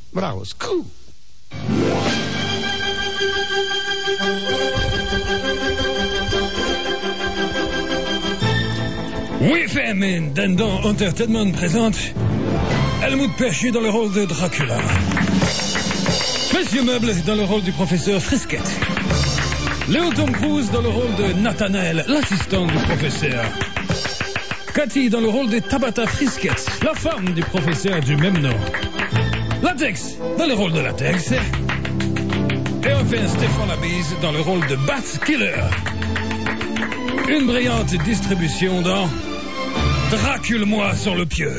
Bravo, scoop. Oui, FM, Dendon Entertainment présente Helmut Perchier dans le rôle de Dracula. Monsieur Meuble dans le rôle du professeur Frisquet. Léo Tom Cruise dans le rôle de Nathanaël, l'assistant du professeur. Cathy dans le rôle de Tabitha Frisquet, la femme du professeur du même nom. Latex dans le rôle de Latex. Et enfin Stéphane Labise dans le rôle de Bat Killer. Une brillante distribution dans Dracule-moi sur le pieu.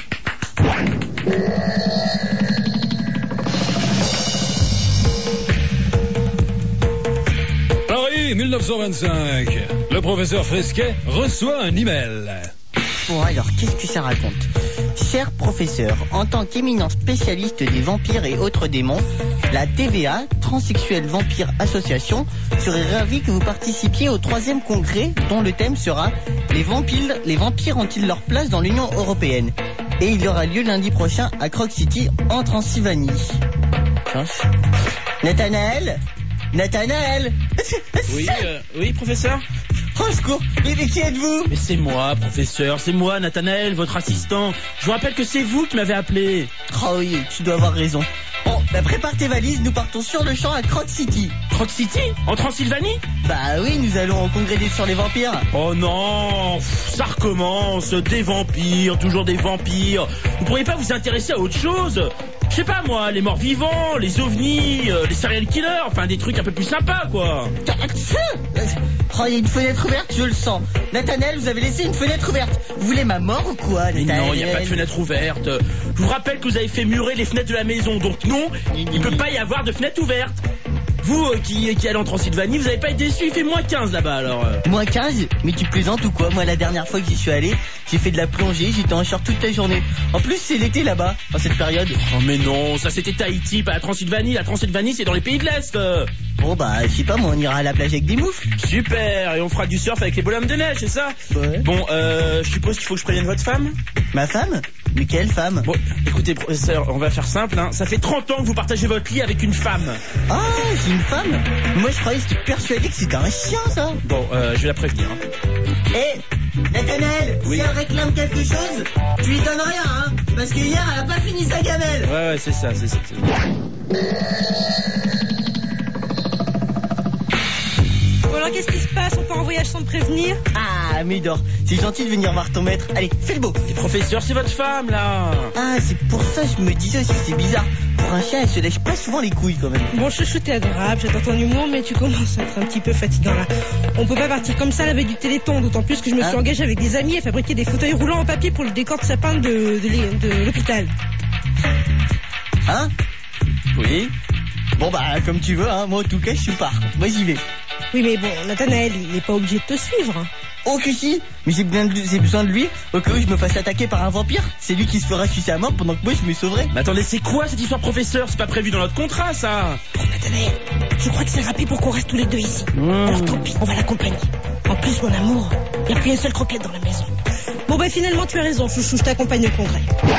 Paris, 1925. Le professeur Frisquet reçoit un email. Bon alors, qu'est-ce que ça raconte ? Cher professeur, en tant qu'éminent spécialiste des vampires et autres démons, la TVA, Transsexuelle Vampire Association, serait ravie que vous participiez au 3e congrès dont le thème sera « Les vampires ont-ils leur place dans l'Union Européenne ?» Et il aura lieu lundi prochain à Croc City, en Transylvanie. Nathanaël ? Oui, professeur ? Oh, secours! Mais qui êtes-vous? Mais c'est moi, professeur, c'est moi, Nathanaël, votre assistant. Je vous rappelle que c'est vous qui m'avez appelé. Oh oui, tu dois avoir raison. Bon, prépare tes valises, nous partons sur le champ à Croc City. Croc City? En Transylvanie? Bah oui, nous allons au congrès sur les vampires. Oh non, ça recommence, des vampires, toujours des vampires. Vous pourriez pas vous intéresser à autre chose? Je sais pas moi, les morts vivants, les ovnis, les serial killers, enfin des trucs un peu plus sympas quoi. Oh, il y a une fenêtre ouverte, je le sens. Nathanaël, vous avez laissé une fenêtre ouverte. Vous voulez ma mort ou quoi, Nathanaël? Mais non, il n'y a pas de fenêtre ouverte. Je vous rappelle que vous avez fait murer les fenêtres de la maison, donc non, il ne peut pas y avoir de fenêtre ouverte. Vous qui allez en Transylvanie, vous n'avez pas été déçu, il fait moins 15 là-bas alors. Moins 15? Mais tu plaisantes ou quoi? Moi la dernière fois que j'y suis allé, j'ai fait de la plongée, j'étais en short toute la journée. En plus c'est l'été là-bas, en cette période. Oh mais non, ça c'était Tahiti, pas la Transylvanie. La Transylvanie c'est dans les pays de l'Est. Bon bah je sais pas, moi on ira à la plage avec des moufles. Super, et on fera du surf avec les bonhommes de neige, c'est ça? Ouais. Bon, je suppose qu'il faut que je prévienne votre femme? Ma femme? Mais quelle femme? Bon, écoutez professeur, on va faire simple, hein. Ça fait 30 ans que vous partagez votre lit avec une femme. Ah, c'est une femme? Moi je croyais que j'étais persuadé que c'était un chien ça. Bon, je vais la prévenir. Nathanaël, oui. Si elle réclame quelque chose, tu lui donnes rien, hein. Parce que hier elle a pas fini sa gamelle. Ouais, c'est ça. Bon alors qu'est-ce qui se passe? On part en voyage sans te prévenir? Ah Médor, c'est gentil de venir voir ton maître. Allez, fais le beau. Et professeur, c'est votre femme là. Ah, c'est pour ça que je me disais aussi que c'est bizarre. Pour un chien, elle se lèche pas souvent les couilles quand même. Bon, chouchou, t'es adorable, j'adore ton humour, mais tu commences à être un petit peu fatigant là. On peut pas partir comme ça la veille du Téléthon, d'autant plus que je me suis engagée avec des amis à fabriquer des fauteuils roulants en papier pour le décor de sapin de l'hôpital. Hein? Oui. Bon bah comme tu veux, hein. Moi en tout cas je suis part. Moi j'y vais. Oui mais bon, Nathanaël, il est pas obligé de te suivre. Hein. Oh que si. Mais j'ai besoin de lui au cas où je me fasse attaquer par un vampire. C'est lui qui se fera sucer à mort pendant que moi je me sauverai. Mais attendez, c'est quoi cette histoire professeur? C'est pas prévu dans notre contrat ça. Bon Nathanaël, je crois que c'est rapide pour qu'on reste tous les deux ici. Alors tant pis, on va l'accompagner. En plus mon amour, il n'y a plus une seule croquette dans la maison. Bon bah finalement tu as raison, chouchou, je t'accompagne au congrès.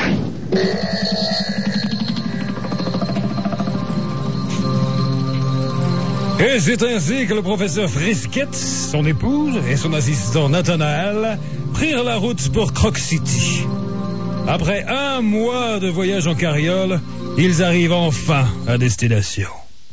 Et c'est ainsi que le professeur Frisquet, son épouse et son assistant Nathanaël prirent la route pour Croc City. Après 1 mois de voyage en carriole, ils arrivent enfin à destination.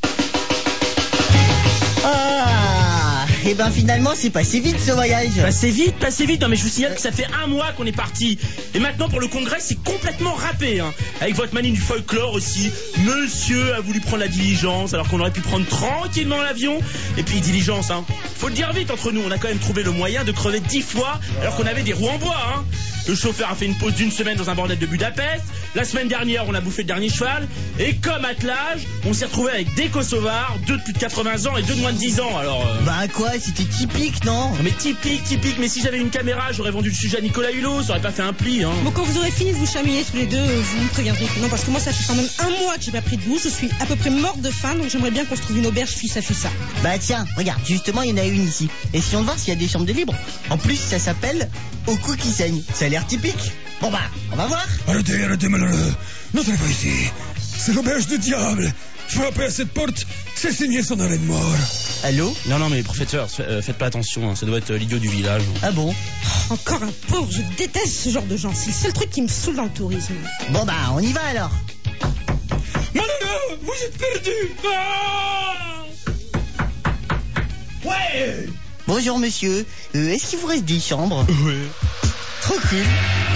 Et ben finalement c'est passé vite ce voyage. Passé vite. Non mais je vous signale que ça fait 1 mois qu'on est parti. Et maintenant pour le congrès c'est complètement râpé hein. Avec votre manie du folklore aussi. Monsieur a voulu prendre la diligence alors qu'on aurait pu prendre tranquillement l'avion. Et puis diligence hein. Faut le dire vite entre nous, on a quand même trouvé le moyen de crever 10 fois alors qu'on avait des roues en bois hein. Le chauffeur a fait une pause d'1 semaine dans un bordel de Budapest. La semaine dernière on a bouffé le dernier cheval. Et comme attelage on s'est retrouvé avec des Kosovars, 2 de plus de 80 ans et 2 de moins de 10 ans. Alors Bah quoi, c'était typique non? Mais typique, mais si j'avais une caméra, j'aurais vendu le sujet à Nicolas Hulot, ça aurait pas fait un pli, hein. Bon, quand vous aurez fini de vous chamailler tous les deux, vous me préviendrez. Non, parce que moi, ça fait quand même 1 mois que j'ai pas pris de douche, je suis à peu près morte de faim, donc j'aimerais bien qu'on se trouve une auberge fissa. Bah tiens, regarde, justement, il y en a une ici. Essayons de voir s'il y a des chambres de libre. En plus, ça s'appelle Au cou qui saigne. Ça a l'air typique. Bon bah, on va voir. Arrêtez, malheureux. N'entrez pas ici. c'est l'auberge du diable. Frappez à cette porte, c'est signé son arrêt de mort. Allô? Non, mais professeur, faites pas attention, hein, ça doit être l'idiot du village. Ah bon? Encore un pauvre, je déteste ce genre de gens. C'est le seul truc qui me saoule dans le tourisme. Bon bah, on y va alors. Manolo, vous êtes perdu. Ouais. Bonjour monsieur, est-ce qu'il vous reste des chambres? Oui. Tranquille.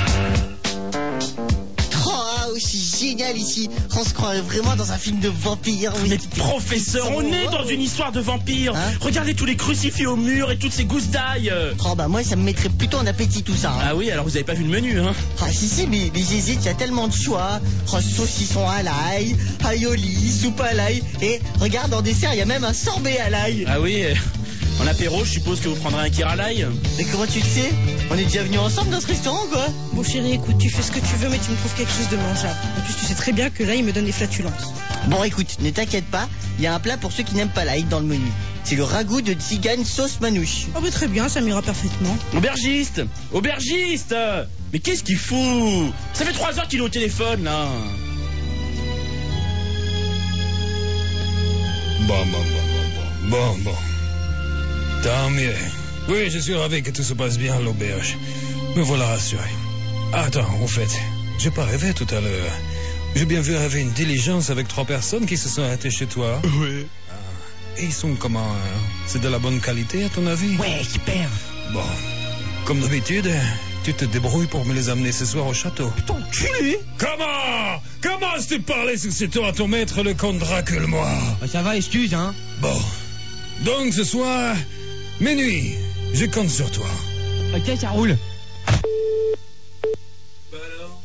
Oh, c'est génial ici. On se croirait vraiment dans un film de vampire. Mais professeur, on est dans une histoire de vampire. Hein? Regardez tous les crucifix au mur et toutes ces gousses d'ail. Oh bah moi ça me mettrait plutôt en appétit tout ça. Hein. Ah oui, alors vous avez pas vu le menu, hein? Ah si, mais j'hésite, il y a tellement de choix. Oh, saucisson à l'ail, aioli, soupe à l'ail. Et regarde, en dessert, il y a même un sorbet à l'ail. Ah oui, en apéro, je suppose que vous prendrez un kir à l'ail. Mais comment tu le sais? On est déjà venus ensemble dans ce restaurant, quoi. Bon chéri, écoute, tu fais ce que tu veux, mais tu me trouves quelque chose de mangeable. En plus, tu sais très bien que là, il me donne des flatulences. Bon, écoute, ne t'inquiète pas, il y a un plat pour ceux qui n'aiment pas l'ail dans le menu. C'est le ragoût de tzigane sauce manouche. Oh bah très bien, ça m'ira parfaitement. Aubergiste! Aubergiste! Mais qu'est-ce qu'il fout? Ça fait 3 heures qu'il est au téléphone, là. Bon. Tant mieux. Oui, je suis ravi que tout se passe bien à l'auberge. Me voilà rassuré. Attends, au fait, j'ai pas rêvé tout à l'heure. J'ai bien vu rêver une diligence avec 3 personnes qui se sont arrêtées chez toi. Oui. Et ils sont comment? C'est de la bonne qualité à ton avis? Ouais, super. Bon, comme d'habitude, tu te débrouilles pour me les amener ce soir au château. T'enculé! Comment as-tu parlé sous ce ton à ton maître, le comte Dracule, moi? Ça va, excuse, hein. Bon, donc ce soir, minuit, je compte sur toi. Ok, ça roule. Bah alors?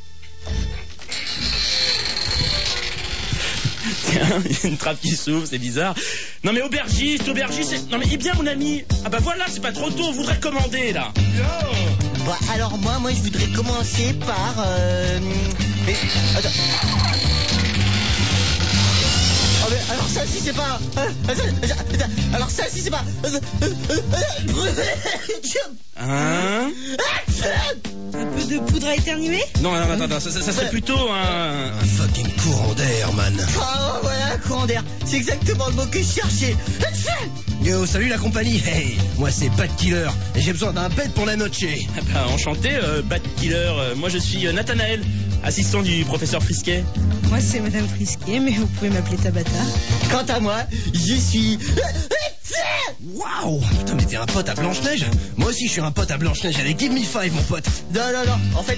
Tiens, il y a une trappe qui s'ouvre, c'est bizarre. Non mais aubergiste, non mais bien mon ami. Ah bah voilà, c'est pas trop tôt, on voudrait commander là. Bon, alors moi je voudrais commencer par... Mais... Attends. Oh mais alors ça si c'est pas... Alors ça si c'est pas... Hein? Un peu de poudre à éternuer? Non, attends, ça serait plutôt un... Un fucking courant d'air, man. Oh voilà, courant d'air. C'est exactement le mot que je cherchais. Yo, salut la compagnie. Hey, moi c'est Bat Killer et j'ai besoin d'un pet pour la noche. Ah bah, enchanté, Bat Killer. Moi je suis Nathanaël, assistant du professeur Frisquet. Moi, c'est Madame Frisquet, mais vous pouvez m'appeler Tabata. Quant à moi, je suis... Waouh! Putain, mais t'es un pote à Blanche-Neige? Moi aussi je suis un pote à Blanche-Neige. Allez, give me 5, mon pote. Non, en fait...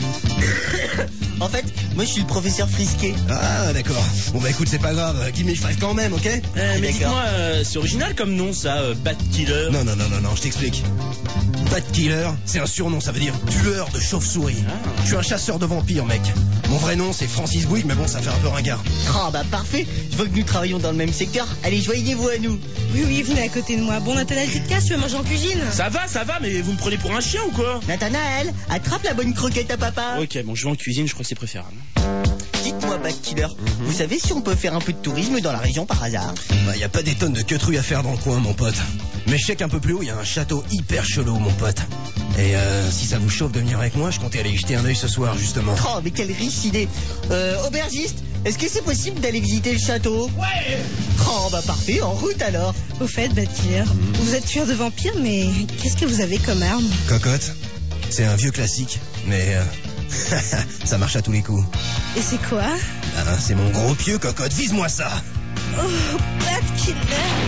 moi je suis le professeur Frisquet. Ah, d'accord. Bon bah écoute, c'est pas grave. Give me 5 quand même, ok? Mais d'accord. dites-moi, c'est original comme nom ça, Bat Killer. Non, je t'explique. Bat Killer, c'est un surnom, ça veut dire tueur de chauve-souris. Ah. Je suis un chasseur de vampires, mec. Mon vrai nom c'est Francis Bouygues, mais bon, ça fait un peu ringard. Oh bah parfait, je vois que nous travaillons dans le même secteur. Allez, joignez-vous à nous. Oui, venez à côté de moi. Bon, Nathanaël, tu te casses, tu veux manger en cuisine? Ça va, mais vous me prenez pour un chien ou quoi? Nathanaël, attrape la bonne croquette à papa. Ok, bon, je vais en cuisine, je crois que c'est préférable. Dites-moi, Bat Killer, vous savez si on peut faire un peu de tourisme dans la région par hasard? Bah, y a pas des tonnes de queutrues à faire dans le coin, mon pote. Mais je sais qu'un peu plus haut, y a un château hyper chelou, mon pote. Et si ça vous chauffe de venir avec moi, je comptais aller y jeter un œil ce soir, justement. Oh, mais quelle riche idée. Aubergiste, est-ce que c'est possible d'aller visiter le château? Ouais. Oh, bah parfait, en route alors. Au fait, Bat Killer, vous êtes tueur de vampires, mais qu'est-ce que vous avez comme arme? Cocotte, c'est un vieux classique, mais ça marche à tous les coups. Et c'est quoi? Ah, c'est mon gros pieu, Cocotte, vise-moi ça. Oh, Bat Killer.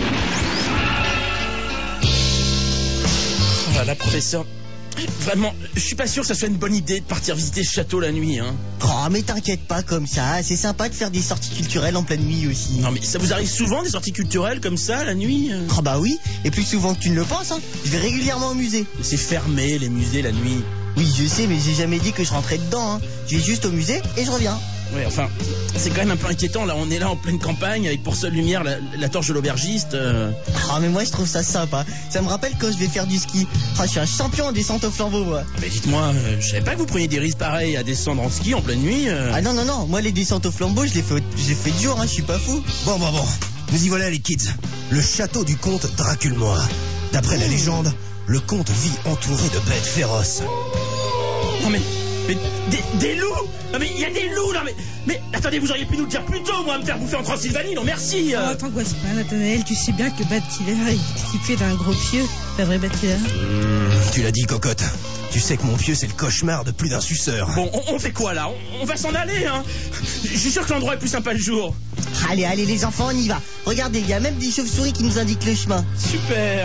Oh là là, professeur. Vraiment, je suis pas sûr que ça soit une bonne idée de partir visiter ce château la nuit, hein. Oh, mais t'inquiète pas comme ça, c'est sympa de faire des sorties culturelles en pleine nuit aussi. Non mais ça vous arrive souvent des sorties culturelles comme ça la nuit? Oh bah oui, et plus souvent que tu ne le penses, hein. Je vais régulièrement au musée. C'est fermé les musées la nuit. Oui, je sais, mais j'ai jamais dit que je rentrais dedans, hein. Je vais juste au musée et je reviens. Ouais, enfin, c'est quand même un peu inquiétant. Là, on est là en pleine campagne avec pour seule lumière la torche de l'aubergiste. Ah, mais moi je trouve ça sympa. Ça me rappelle quand je vais faire du ski. Ah, je suis un champion en descente au flambeau, moi. Mais dites-moi, je savais pas que vous preniez des risques pareils à descendre en ski en pleine nuit. Ah non, moi les descentes au flambeau, je les fais dur, hein, je suis pas fou. Bon, nous y voilà les kids. Le château du comte Dracule-Moi. D'après la légende, le comte vit entouré de bêtes féroces. Non mais Mais des loups? Non mais il y a des loups là, mais attendez, vous auriez pu nous le dire plus tôt, moi, me faire bouffer en Transylvanie, non merci. Oh, t'angoisse pas, Nathanaël, tu sais bien que Bad Killer est équipé d'un gros pieu, pas vrai, Bad Killer? Tu l'as dit, cocotte. Tu sais que mon pieu, c'est le cauchemar de plus d'un suceur. Bon, on fait quoi là? On va s'en aller, hein? Je suis sûr que l'endroit est plus sympa le jour. Allez, les enfants, on y va. Regardez, il y a même des chauves-souris qui nous indiquent le chemin. Super.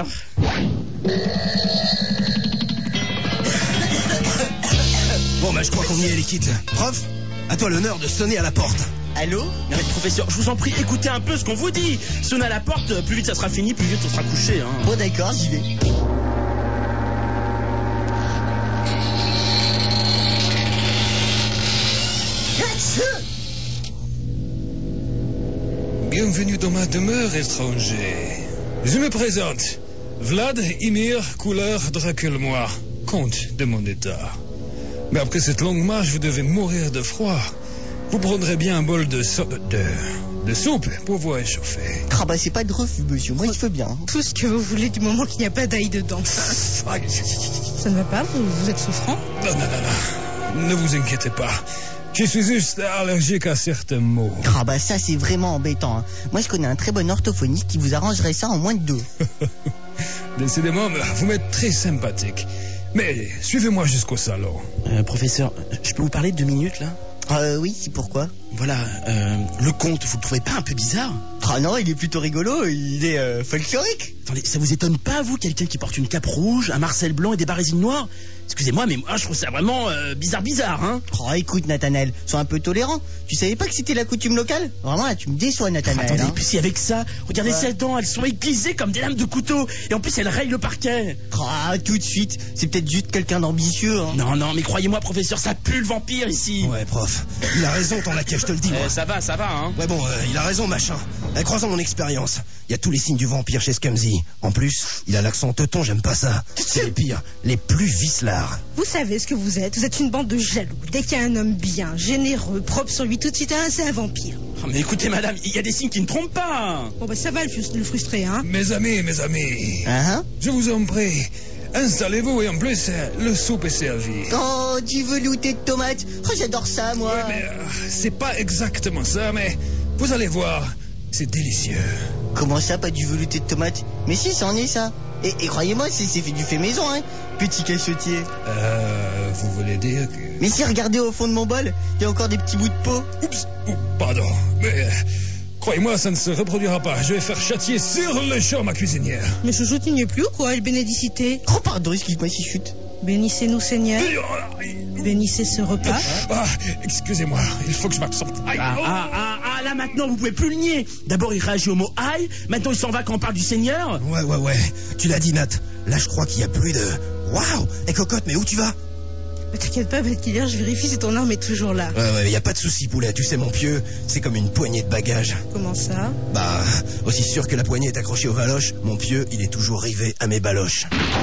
Bon, bah, je crois qu'on y est, les kids. Prof, à toi l'honneur de sonner à la porte. Allô? Non mais professeur, je vous en prie, écoutez un peu ce qu'on vous dit. Sonnez à la porte, plus vite ça sera fini, plus vite on sera couché, hein. Bon, d'accord, j'y vais. Bienvenue dans ma demeure, étranger. Je me présente. Vlad Imir Couleur Draculmois, comte de mon état. Mais après cette longue marche, vous devez mourir de froid. Vous prendrez bien un bol de soupe pour vous réchauffer. Ah bah c'est pas de refus, monsieur, moi je veux bien. Tout ce que vous voulez du moment qu'il n'y a pas d'ail dedans. Ça ne va pas, vous êtes souffrant? Non, ne vous inquiétez pas. Je suis juste allergique à certains mots. Ah bah ça c'est vraiment embêtant, hein. Moi je connais un très bon orthophoniste qui vous arrangerait ça en moins de 2. Décidément, vous m'êtes très sympathique. Mais suivez-moi jusqu'au salon. Professeur, je peux vous parler 2 minutes là? Oui, c'est pourquoi? Voilà, le comte, vous le trouvez pas un peu bizarre? Ah non, il est plutôt rigolo, il est folklorique. Attendez, ça vous étonne pas, vous, quelqu'un qui porte une cape rouge, un marcel blanc et des barésines noires? Excusez-moi, mais moi je trouve ça vraiment bizarre, hein? Oh, écoute, Nathanaël, sois un peu tolérant. Tu savais pas que c'était la coutume locale? Vraiment, là, tu me déçois, Nathanaël. Attendez, hein. et puis si avec ça, regardez ses dents, elles sont aiguisées comme des lames de couteau. Et en plus, elles rayent le parquet. Ah, tout de suite, c'est peut-être juste quelqu'un d'ambitieux, hein. Non, mais croyez-moi, professeur, ça pue le vampire ici. Ouais, prof. Il a raison, ton laquais, je te le dis, moi. Ça va, hein. Ouais, bon, il a raison, machin. Croisons mon expérience. Il y a tous les signes du vampire chez Scumsy. En plus, il a l'accent teuton, j'aime pas ça. C'est les pires, les plus vicelards. Vous savez ce que vous êtes une bande de jaloux. Dès qu'il y a un homme bien, généreux, propre sur lui, tout de suite, c'est un vampire. Oh, mais écoutez, madame, il y a des signes qui ne trompent pas. Bon, bah ça va le frustrer, hein. Mes amis, je vous en prie, installez-vous et en plus, le soupe est servi. Oh, du velouté de tomates. Oh, j'adore ça, moi. Oui, mais c'est pas exactement ça, mais vous allez voir, c'est délicieux. Comment ça, pas du velouté de tomates? Mais si, ça en est ça. Et croyez-moi, c'est fait du fait maison, hein. Petit cachotier. Vous voulez dire que... Mais si, regardez au fond de mon bol, il y a encore des petits bouts de peau. Oups, pardon, mais... croyez-moi, ça ne se reproduira pas. Je vais faire châtier sur le champ ma cuisinière. Mais chouchou, tu n'y es plus ou quoi, il bénédicité? Oh, pardon, excuse-moi si chute. Bénissez-nous, Seigneur. Bénissez ce repas. Excusez-moi, il faut que je m'absente. Là maintenant, vous pouvez plus le nier. D'abord, il réagit au mot aïe. Maintenant, il s'en va quand on parle du Seigneur. Ouais. Tu l'as dit, Nat. Là, je crois qu'il y a plus de... Waouh! Cocotte, mais où tu vas? Mais t'inquiète pas, Bad Killer, je vérifie si ton arme est toujours là. Ouais, y a pas de souci, poulet. Tu sais, mon pieu, c'est comme une poignée de bagages. Comment ça? Bah, aussi sûr que la poignée est accrochée aux valoches, mon pieu, il est toujours rivé à mes baloches.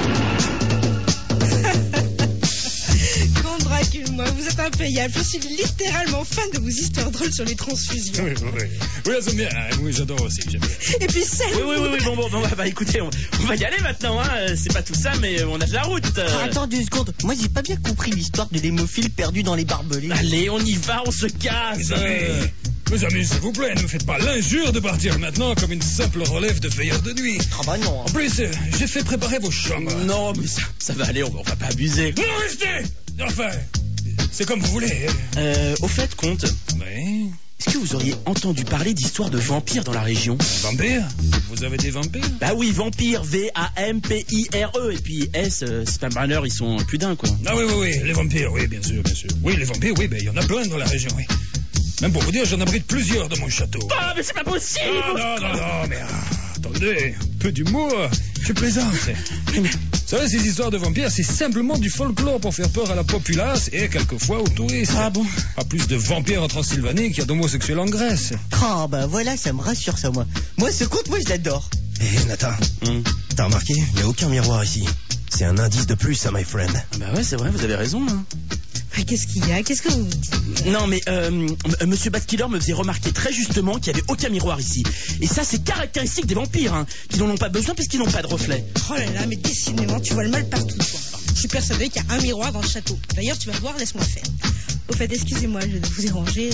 Dracule-moi, vous êtes impayable. Je suis littéralement fan de vos histoires drôles sur les transfusions. Oui, j'aime bien. Oui, j'adore aussi, j'aime bien. Et puis celle... Oui, bon, bah écoutez, on va y aller maintenant, hein. C'est pas tout ça, mais on a de la route. Attends 2 secondes. Moi, j'ai pas bien compris l'histoire de l'hémophile perdu dans les barbelés. Allez, on y va, on se casse. Mes amis, s'il vous plaît, ne me faites pas l'injure de partir maintenant comme une simple relève de veilleur de nuit. Ah bah non. En plus, j'ai fait préparer vos chambres. Non, mais ça va aller, on va pas abuser. Non, restez! Enfin, c'est comme vous voulez. Au fait, comte. Oui. Est-ce que vous auriez entendu parler d'histoires de vampires dans la région? Vampires? Vous avez des vampires? Bah oui, vampires, V-A-M-P-I-R-E. Et puis S, c'est pas malheur, ils sont plus d'un, quoi. Ah oui, les vampires, oui, bien sûr. Oui, les vampires, oui, il y en a plein dans la région, oui. Même pour vous dire, j'en abrite plusieurs dans mon château. Ah, mais c'est pas possible! Non, mais attendez, un peu d'humour, je plaisante. Vous savez, ces histoires de vampires, c'est simplement du folklore pour faire peur à la populace et quelquefois aux touristes. Ah bon? Pas plus de vampires en Transylvanie qu'il y a d'homosexuels en Grèce. Ah bah voilà, ça me rassure ça, moi. Moi, ce conte, moi, je l'adore. Hé, Nathan, t'as remarqué? Il n'y a aucun miroir ici. C'est un indice de plus, ça, my friend. Bah ouais, c'est vrai, vous avez raison, hein. Qu'est-ce qu'il y a? Qu'est-ce que vous dites? Non, mais Monsieur Bad Killer me faisait remarquer très justement qu'il n'y avait aucun miroir ici. Et ça, c'est caractéristique des vampires, hein, qui n'en ont pas besoin puisqu'ils n'ont pas de reflet. Oh là là, mais décidément, tu vois le mal partout, toi. Je suis persuadée qu'il y a un miroir dans le château. D'ailleurs, tu vas voir, laisse-moi faire. Au fait, excusez-moi, je vais vous déranger.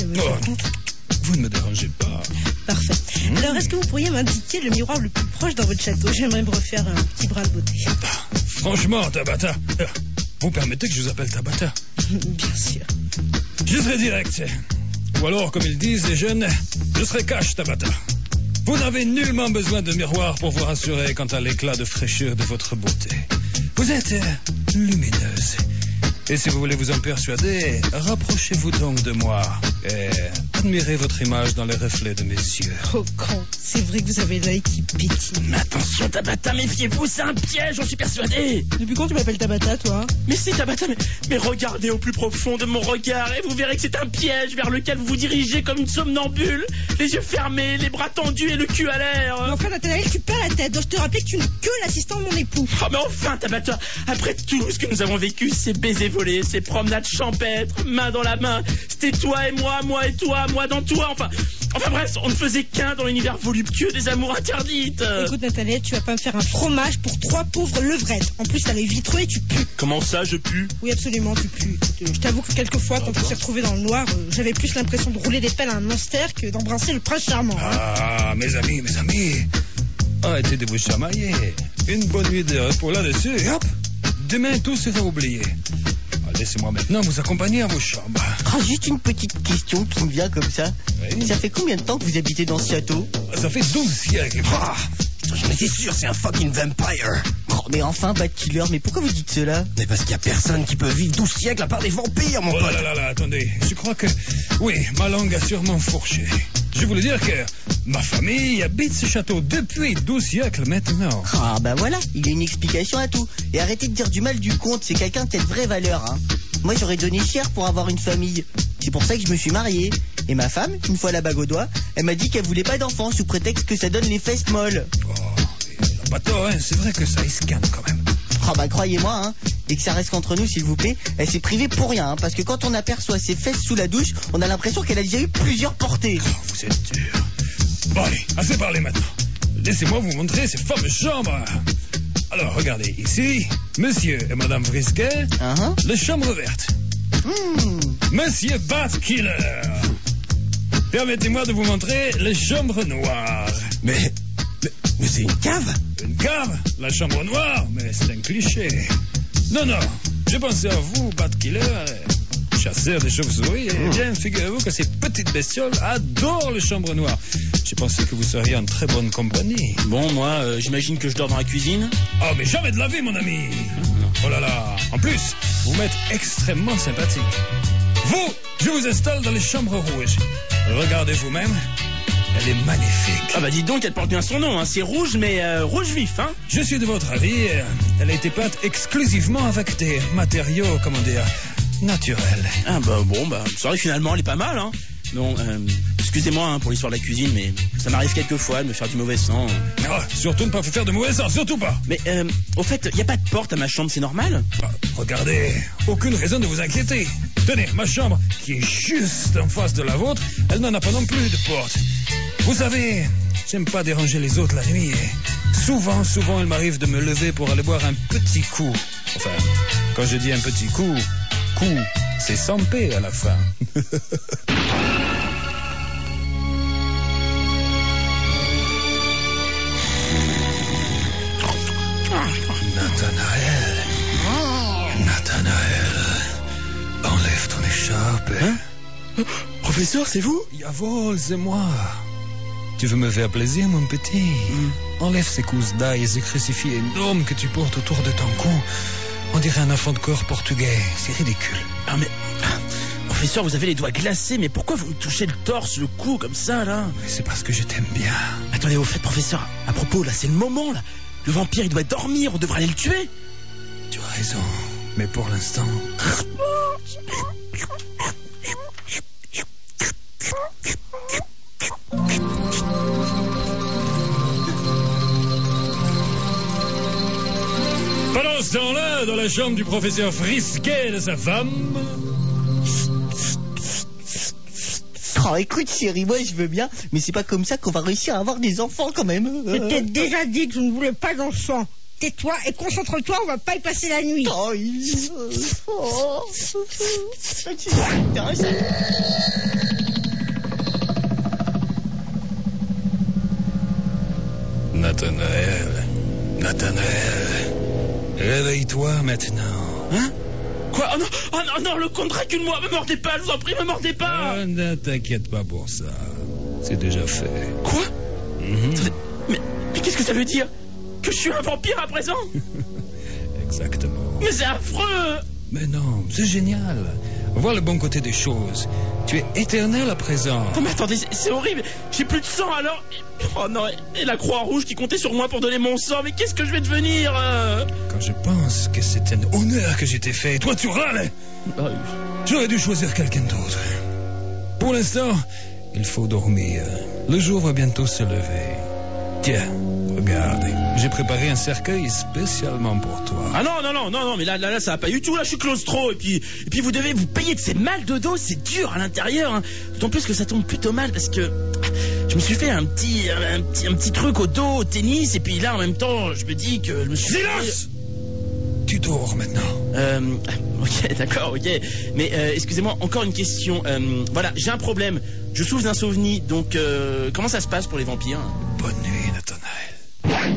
Vous ne me dérangez pas. Parfait. Alors, est-ce que vous pourriez m'indiquer le miroir le plus proche dans votre château? J'aimerais me refaire un petit brin de beauté. Franchement, Tabata, vous permettez que je vous appelle Tabata? Bien sûr. Je serai direct. Ou alors, comme ils disent les jeunes, je serai cash, Tabata. Vous n'avez nullement besoin de miroir pour vous rassurer quant à l'éclat de fraîcheur de votre beauté. Vous êtes lumineuse. Et si vous voulez vous en persuader, rapprochez-vous donc de moi et admirez votre image dans les reflets de mes yeux. Oh con, c'est vrai que vous avez l'œil qui pétille. Mais attention, Tabata, méfiez-vous, c'est un piège, j'en suis persuadé. Depuis quand tu m'appelles Tabata, toi? Mais si, Tabata, mais regardez au plus profond de mon regard et vous verrez que c'est un piège vers lequel vous vous dirigez comme une somnambule, les yeux fermés, les bras tendus et le cul à l'air. Mais enfin, Nathanaël, tu perds la tête. Donc, je te rappelle que tu n'es que l'assistant de mon époux. Oh, mais enfin, Tabata, après tout ce que nous avons vécu, ces baisers volés, ces promenades champêtres, main dans la main, c'était toi et moi et toi, moi dans toi, enfin bref, on ne faisait qu'un dans l'univers voluptueux des amours interdites. Écoute, Nathanaël, tu vas pas me faire un fromage pour 3 pauvres levrettes. En plus, t'as l'œil vitreux et tu pues. Comment ça, je pue? Oui, absolument, tu pues. Écoute, je t'avoue que quelquefois, quand on s'est retrouvés dans le noir, j'avais plus l'impression de rouler des pelles à un monster que d'embrasser le prince charmant. Ah, mes amis, arrêtez de vous chamailler. Une bonne nuit de repos là-dessus et hop, demain tout sera oublié. Laissez-moi maintenant vous accompagner à vos chambres. Ah, juste une petite question qui me vient comme ça. Oui. Ça fait combien de temps que vous habitez dans ce château? Ça fait 12 siècles. Ah, j'en étais sûr, c'est un fucking vampire. Oh, mais enfin, Bad Killer, mais pourquoi vous dites cela? Mais parce qu'il y a personne qui peut vivre 12 siècles à part des vampires, mon Oh pote. là, attendez. Je crois que... Oui, ma langue a sûrement fourché. Je voulais dire que ma famille habite ce château depuis 12 siècles maintenant. Ah, bah voilà, il y a une explication à tout. Et arrêtez de dire du mal du comte, c'est quelqu'un qui a de vraies valeurs, hein. Moi, j'aurais donné cher pour avoir une famille. C'est pour ça que je me suis marié. Et ma femme, une fois la bague au doigt, elle m'a dit qu'elle voulait pas d'enfant sous prétexte que ça donne les fesses molles. Oh, pas tort, hein. C'est vrai que ça escanne quand même. Oh bah croyez-moi, hein, et que ça reste entre nous s'il vous plaît, elle s'est privée pour rien, hein, parce que quand on aperçoit ses fesses sous la douche, on a l'impression qu'elle a déjà eu plusieurs portées. Oh, vous êtes dur. Bon allez, assez parlé maintenant. Laissez-moi vous montrer ces fameuses chambres. Alors regardez, ici, monsieur et madame Frisquet, les chambres vertes. Monsieur Batkiller. Permettez-moi de vous montrer les chambres noires. Mais c'est une cave? Une cave? La chambre noire? Mais c'est un cliché. Non, j'ai pensé à vous, Batkiller, chasseur des chauves-souris. Eh bien, figurez-vous que ces petites bestioles adorent les chambres noires. J'ai pensé que vous seriez en très bonne compagnie. Bon, moi, j'imagine que je dors dans la cuisine. Oh, mais jamais de la vie, mon ami. Oh là là. En plus, vous m'êtes extrêmement sympathique. Vous, je vous installe dans les chambres rouges. Regardez vous-même. Elle est magnifique. Ah bah dites donc, elle porte bien son nom, hein. C'est rouge, mais rouge vif, hein. Je suis de votre avis. Elle a été peinte exclusivement avec des matériaux, comment dire, naturels. Ah bah bon, c'est vrai, finalement, elle est pas mal, hein. Non, excusez-moi hein, pour l'histoire de la cuisine, mais ça m'arrive quelquefois de me faire du mauvais sang. Ah, surtout ne pas vous faire de mauvais sang, surtout pas. Mais au fait, il n'y a pas de porte à ma chambre, c'est normal? Regardez, aucune raison de vous inquiéter. Tenez, ma chambre, qui est juste en face de la vôtre, elle n'en a pas non plus de porte. Vous savez, j'aime pas déranger les autres la nuit. Et souvent, il m'arrive de me lever pour aller boire un petit coup. Enfin, quand je dis un petit coup, c'est sans paix à la fin. Nathanaël, enlève ton écharpe. Hein? Professeur, c'est vous? Jawohl, c'est moi. Tu veux me faire plaisir, mon petit? Enlève ces cousses d'ail et ces crucifix énormes que tu portes autour de ton cou. On dirait un enfant de corps portugais. C'est ridicule. Ah mais... Professeur, vous avez les doigts glacés, mais pourquoi vous me touchez le torse, le cou, comme ça, là? Mais c'est parce que je t'aime bien. Attendez, au fait, professeur, à propos, là, c'est le moment, là. Le vampire, il doit dormir, on devrait aller le tuer. Tu as raison, mais pour l'instant... Pendant ce temps-là, dans la chambre du professeur Frisquet et de sa femme... Oh, écoute, chérie, moi je veux bien, mais c'est pas comme ça qu'on va réussir à avoir des enfants quand même. Je t'ai déjà dit que je ne voulais pas d'enfants. tais-toi et concentre-toi, on va pas y passer la nuit. Oh, Nathanaël, réveille-toi maintenant. Hein? Quoi? Oh non, le comte Dracule-moi, me mordez pas, je vous en prie, me mordez pas. Ah, ne t'inquiète pas pour ça. C'est déjà fait. Quoi? Mais qu'est-ce que ça veut dire? Que je suis un vampire à présent? Exactement. Mais c'est affreux. Mais non, c'est génial. Vois le bon côté des choses. Tu es éternel à présent. Non mais attendez, c'est horrible. J'ai plus de sang alors. Oh non, et la Croix-Rouge qui comptait sur moi pour donner mon sang. Mais qu'est-ce que je vais devenir? Quand je pense que c'est un honneur que j'ai t'ai fait, toi tu râles. J'aurais dû choisir quelqu'un d'autre. Pour l'instant, il faut dormir. Le jour va bientôt se lever. Tiens, regarde, j'ai préparé un cercueil spécialement pour toi. Ah non, mais là, ça va pas du tout, là, je suis claustro, et puis vous devez vous payer de ces mal de dos, c'est dur à l'intérieur, hein. D'autant plus que ça tombe plutôt mal, parce que je me suis fait un petit truc au dos, au tennis, et puis là, en même temps, je me dis que je me suis... Silence! Tu dors maintenant. Ok, d'accord, ok. Mais excusez-moi, encore une question. Voilà, j'ai un problème. Je souffre d'insomnie, donc comment ça se passe pour les vampires? Bonne nuit, Nathanaël.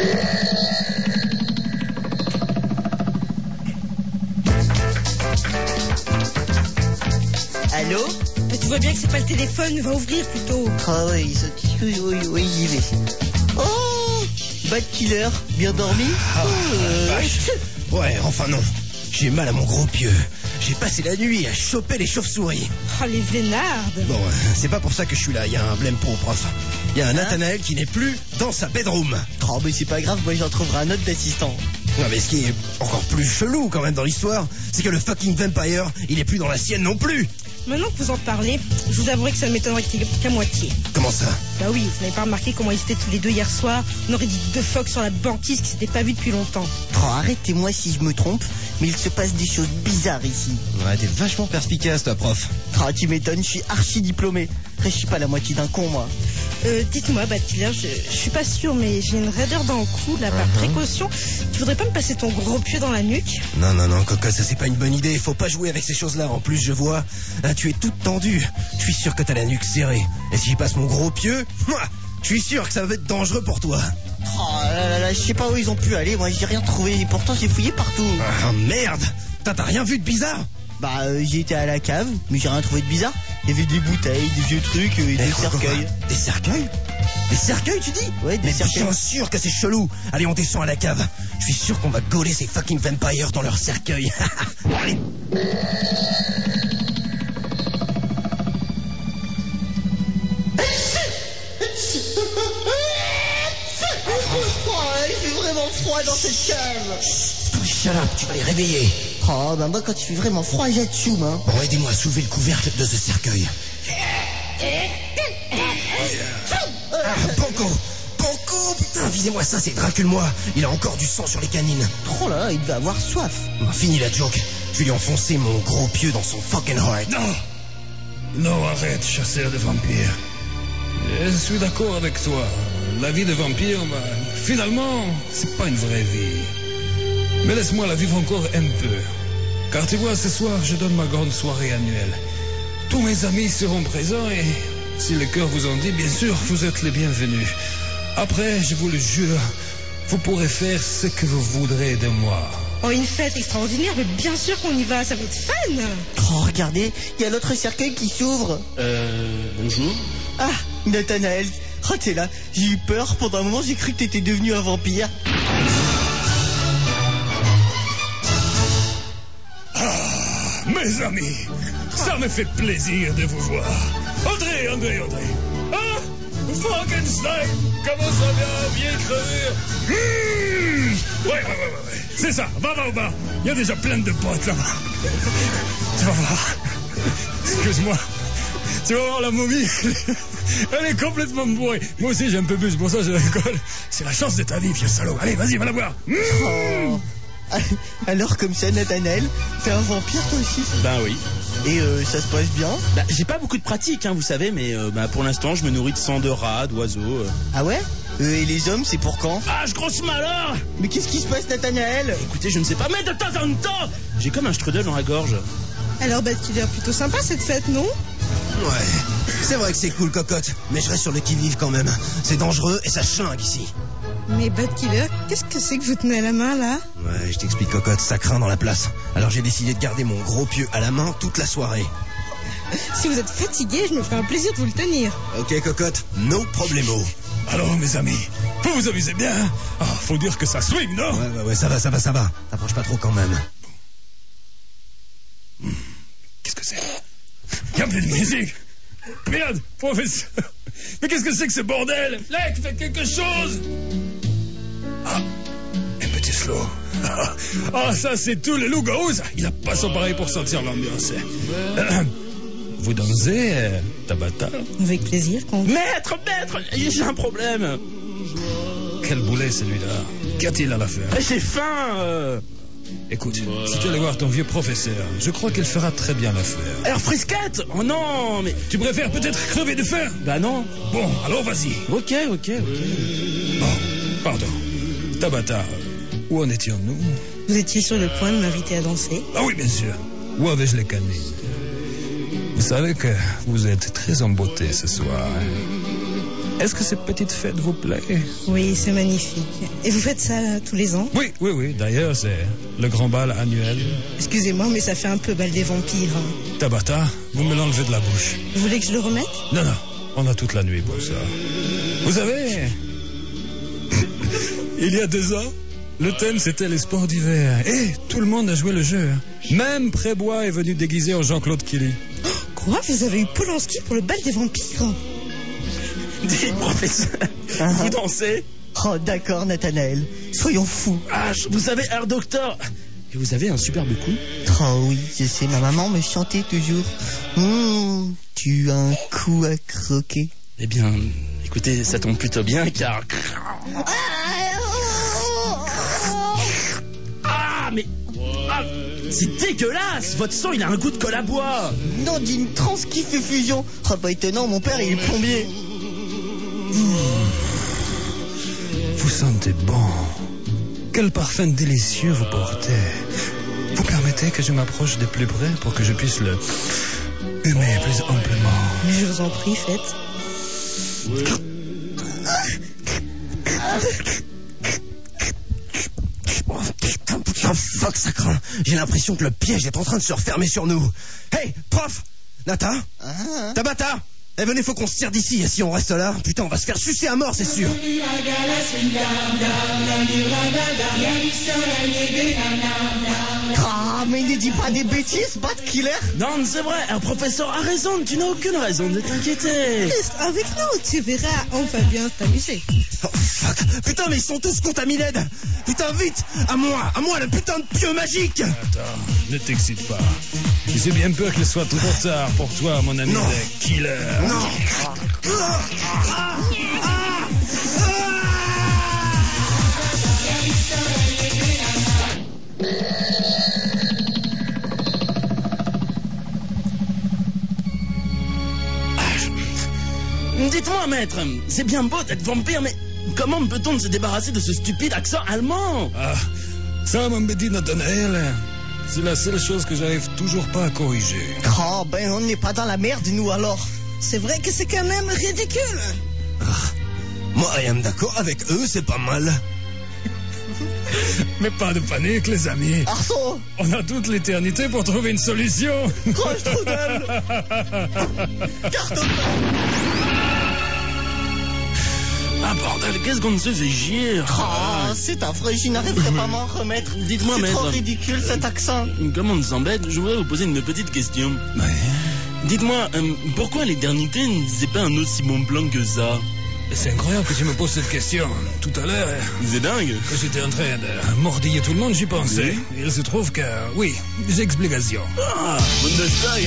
Allô? Bah, tu vois bien que c'est pas le téléphone, va ouvrir plutôt. Ah oui, oui, j'y vais. Oh, Bad Killer, bien dormi? Ouais, enfin non. J'ai mal à mon gros pieu. J'ai passé la nuit à choper les chauves-souris. Oh, les vénardes. Bon, c'est pas pour ça que je suis là. Il y a un blême pour prof. Il y a un Nathanaël qui n'est plus dans sa bedroom. Oh, mais c'est pas grave, moi j'en trouverai un autre d'assistant. Non, mais ce qui est encore plus chelou quand même dans l'histoire, c'est que le fucking vampire, il est plus dans la sienne non plus. Maintenant que vous en parlez, je vous avouerai que ça ne m'étonnerait qu'à moitié. Comment ça? Bah oui, vous n'avez pas remarqué comment ils étaient tous les deux hier soir? On aurait dit deux phoques sur la banquise qui s'étaient pas vus depuis longtemps. Oh, arrêtez-moi si je me trompe, mais il se passe des choses bizarres ici. Ouais, t'es vachement perspicace, toi, prof. Oh, tu m'étonnes, je suis archi diplômé. Après, je suis pas la moitié d'un con, moi. Dites-moi, Bad Killer, je suis pas sûre, mais j'ai une raideur dans le cou, là, par précaution. Tu voudrais pas me passer ton gros pieu dans la nuque? Non, Coco, ça c'est pas une bonne idée. Faut pas jouer avec ces choses-là. En plus, je vois, là, tu es toute tendue. Je suis sûr que t'as la nuque serrée. Et si j'y passe mon gros pieu, moi, je suis sûr que ça va être dangereux pour toi. Oh là, je sais pas où ils ont pu aller. Moi, j'ai rien trouvé. Et pourtant, j'ai fouillé partout. Ah, merde! T'as rien vu de bizarre? Bah, j'ai été à la cave, mais j'ai rien trouvé de bizarre. Il y avait des bouteilles, des vieux trucs et des cercueils. Des cercueils? Des cercueils, tu dis? Ouais, des cercueils. Bien sûr que c'est chelou. Allez, on descend à la cave. Je suis sûr qu'on va gauler ces fucking vampires dans leur cercueil. Allez. Il fait vraiment froid dans cette cave. Shut up, tu vas les réveiller. Oh, bah moi, quand il fait vraiment froid, j'assume, hein. Bon, aidez-moi à soulever le couvercle de ce cercueil. Banco, putain, visez-moi ça, c'est Dracule-moi. Il a encore du sang sur les canines. Oh là, il va avoir soif. Bon, fini la joke. Je vais lui enfoncer mon gros pieu dans son fucking heart. Non, arrête, chasseur de vampires. Je suis d'accord avec toi. La vie de vampire, finalement, c'est pas une vraie vie. Mais laisse-moi la vivre encore un peu. Car tu vois, ce soir, je donne ma grande soirée annuelle. Tous mes amis seront présents et si le cœur vous en dit, bien sûr, vous êtes les bienvenus. Après, je vous le jure, vous pourrez faire ce que vous voudrez de moi. Oh, une fête extraordinaire, mais bien sûr qu'on y va, ça va être fun. Oh, regardez, il y a l'autre cercueil qui s'ouvre. Bonjour. Ah, Nathanaël. Oh, t'es là. J'ai eu peur. Pendant un moment, j'ai cru que t'étais devenu un vampire. Ah, mes amis, ça me fait plaisir de vous voir. André. Ah, Frankenstein, comment ça va, bien crevé? Ouais. C'est ça, va au bar. Il y a déjà plein de potes là-bas. Tu vas voir. Excuse-moi. Tu vas voir la momie. Elle est complètement bourrée. Moi aussi j'ai un peu bu, c'est pour ça que je rigole. C'est la chance de ta vie, vieux salaud. Allez, vas-y, va la voir. Oh. Alors comme ça, Nathanaël, t'es un vampire toi aussi? Ben oui. Et ça se passe bien? Bah, j'ai pas beaucoup de pratique, hein, vous savez, mais pour l'instant, je me nourris de sang de rats, d'oiseaux. Ah ouais? Et les hommes, c'est pour quand? Ah, je grosse malheur! Mais qu'est-ce qui se passe, Nathanaël? Écoutez, je ne sais pas, mais de temps en temps, j'ai comme un strudel dans la gorge. Alors, bah, tu l'air plutôt sympa cette fête, non? Ouais, c'est vrai que c'est cool, cocotte, mais je reste sur le qui-vive quand même. C'est dangereux et ça chingue ici. Mais Bad Killer, qu'est-ce que c'est que vous tenez à la main, là? Ouais, je t'explique, cocotte, ça craint dans la place. Alors j'ai décidé de garder mon gros pieu à la main toute la soirée. Si vous êtes fatigué, je me ferai un plaisir de vous le tenir. Ok, cocotte, no problemo. Alors, mes amis, vous vous amusez bien? Ah, faut dire que ça swing, non? Ouais, ça va. T'approches pas trop quand même. Qu'est-ce que c'est? Y'a plus de musique. Merde, professeur. Mais qu'est-ce que c'est que ce bordel? Lec, faites quelque chose. Ah, un petit slow. Ah, ça c'est tout le loup-garou. Il a pas son pareil pour sentir l'ambiance. Vous dansez, Tabata? Avec plaisir, quand... Maître, j'ai un problème. Quel boulet celui-là. Qu'a-t-il à l'affaire? J'ai faim. Écoute, si tu allais voir ton vieux professeur, je crois qu'il fera très bien l'affaire. Alors, frisquette? Oh non, mais... Tu préfères peut-être crever de faim? Bah non. Bon, alors vas-y. Ok. Bon, pardon. Tabata, où en étions-nous? Vous étiez sur le point de m'inviter à danser. Ah oui, bien sûr. Où avais-je les canines? Vous savez que vous êtes très en beauté ce soir. Est-ce que cette petite fête vous plaît? Oui, c'est magnifique. Et vous faites ça tous les ans? Oui. D'ailleurs, c'est le grand bal annuel. Excusez-moi, mais ça fait un peu bal des vampires. Hein. Tabata, vous me l'enlevez de la bouche. Vous voulez que je le remette? Non, on a toute la nuit pour ça. Vous savez, il y a 2 ans, le thème c'était les sports d'hiver. Et tout le monde a joué le jeu. Même Prébois est venu déguisé en Jean-Claude Killy. Quoi? Vous avez eu Polanski pour le bal des vampires? Dis, professeur, vous dansez? Oh d'accord, Nathanaël, soyons fous. Ah, vous savez, Herr Docteur, que vous avez un superbe coup. Oh oui, je sais, ma maman me chantait toujours. Tu as un coup à croquer. Eh bien, écoutez, ça tombe plutôt bien car... Mais... Ah, c'est dégueulasse. Votre sang, il a un goût de colle à bois. Non, d'une transe qui fait fusion. Oh, pas étonnant, mon père, il est plombier. Vous sentez bon. Quel parfum délicieux vous portez. Vous permettez que je m'approche de plus près pour que je puisse le humer plus amplement. Je vous en prie, faites. Oh fuck, ça craint. J'ai l'impression que le piège est en train de se refermer sur nous. Hey, prof! Nata? Tabata? Eh venez, faut qu'on se tire d'ici. Et si on reste là, putain, on va se faire sucer à mort, c'est sûr. Ah, mais ne dis pas des bêtises, Bad Killer. Non, c'est vrai, un professeur a raison. Tu n'as aucune raison de t'inquiéter. Reste avec nous, tu verras, on va bien t'amuser. Oh fuck. Putain, mais ils sont tous contaminés. Putain, vite. À moi, le putain de pieu magique. Attends, ne t'excite pas. J'ai bien peur qu'il soit trop tard pour toi, mon ami le killer. Non. Dites-moi, maître, c'est bien beau d'être vampire, mais comment peut-on se débarrasser de ce stupide accent allemand? Ah, ça, mon petit Nathanaël, c'est la seule chose que j'arrive toujours pas à corriger. Oh, ben on n'est pas dans la merde, nous, alors. C'est vrai que c'est quand même ridicule. Moi, rien d'accord avec eux, c'est pas mal. Mais pas de panique, les amis. Arceau. On a toute l'éternité pour trouver une solution. Croche Trudel. Carton. Ah bordel, qu'est-ce qu'on se fait chier? Oh, c'est affreux, je n'arriverai pas à m'en remettre. Dites-moi, c'est maître. trop ridicule cet accent. Comme on s'embête, je voudrais vous poser une petite question. Ouais. Dites-moi, pourquoi l'éternité ne disait pas un aussi bon plan que ça? C'est incroyable que tu me poses cette question. Tout à l'heure, C'est dingue. que j'étais en train de mordiller tout le monde, j'y pensais. Il se trouve que, oui, j'ai explication. Ah, Bundestag.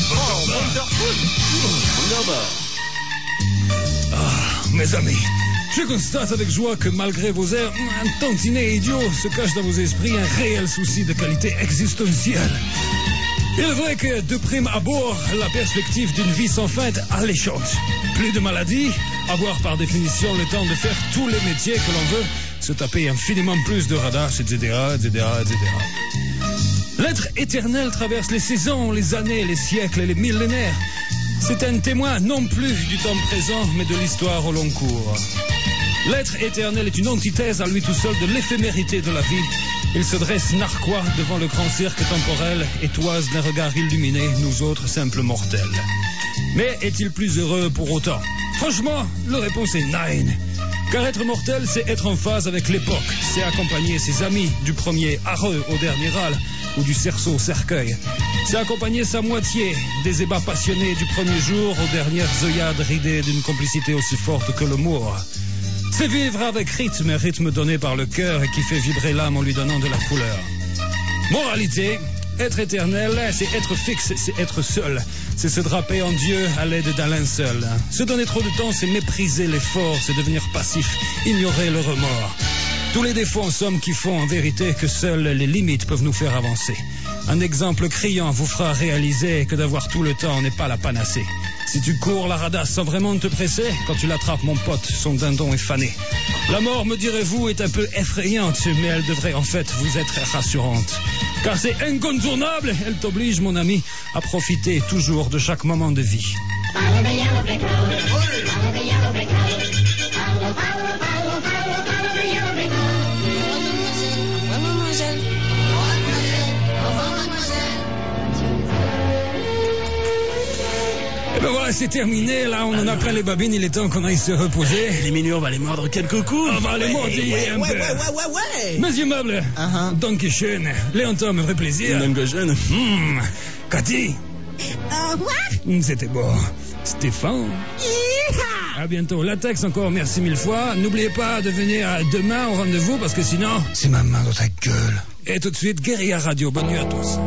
Wonderful. Wunderbar. Ah, mes amis, Je constate avec joie que malgré vos airs un tantinet idiots se cache dans vos esprits un réel souci de qualité existentielle. Il est vrai que de prime abord, la perspective d'une vie sans fin est alléchante. Plus de maladies, avoir par définition le temps de faire tous les métiers que l'on veut, se taper infiniment plus de radars, etc., etc., etc. L'être éternel traverse les saisons, les années, les siècles et les millénaires. C'est un témoin non plus du temps présent, mais de l'histoire au long cours. L'être éternel est une antithèse à lui tout seul de l'éphémérité de la vie. Il se dresse narquois devant le grand cirque temporel et toise d'un regard illuminé, nous autres simples mortels. Mais est-il plus heureux pour autant? Franchement, la réponse est nine. Car être mortel, c'est être en phase avec l'époque. C'est accompagner ses amis, du premier areux au dernier râle, ou du cerceau au cercueil. C'est accompagner sa moitié, des ébats passionnés du premier jour aux dernières œillades ridées d'une complicité aussi forte que l'amour. C'est vivre avec rythme donné par le cœur et qui fait vibrer l'âme en lui donnant de la couleur. Moralité, être éternel, c'est être fixe, c'est être seul. C'est se draper en Dieu à l'aide d'un linceul. Se donner trop de temps, c'est mépriser l'effort, c'est devenir passif, ignorer le remords. Tous les défauts en somme qui font en vérité que seules les limites peuvent nous faire avancer. Un exemple criant vous fera réaliser que d'avoir tout le temps n'est pas la panacée. Si tu cours la radasse sans vraiment te presser, quand tu l'attrapes mon pote, son dindon est fané. La mort, me direz-vous, est un peu effrayante, mais elle devrait en fait vous être rassurante. Car c'est incontournable, elle t'oblige, mon ami, à profiter toujours de chaque moment de vie. Ben voilà, c'est terminé, là, on en a plein les babines, il est temps qu'on aille se reposer. Les minus, on va les mordre quelques coups. On va les mordiller un peu. Ouais. Monsieur Meuble, Dankeschön, Léonton, me ferait plaisir. Dankeschön. Cathy. Au revoir. C'était bon. Stéphane. À bientôt. Latex encore, merci 1000 fois. N'oubliez pas de venir demain au rendez-vous parce que sinon, c'est ma main dans ta gueule. Et tout de suite, Guérilla Radio. Bonne nuit à tous.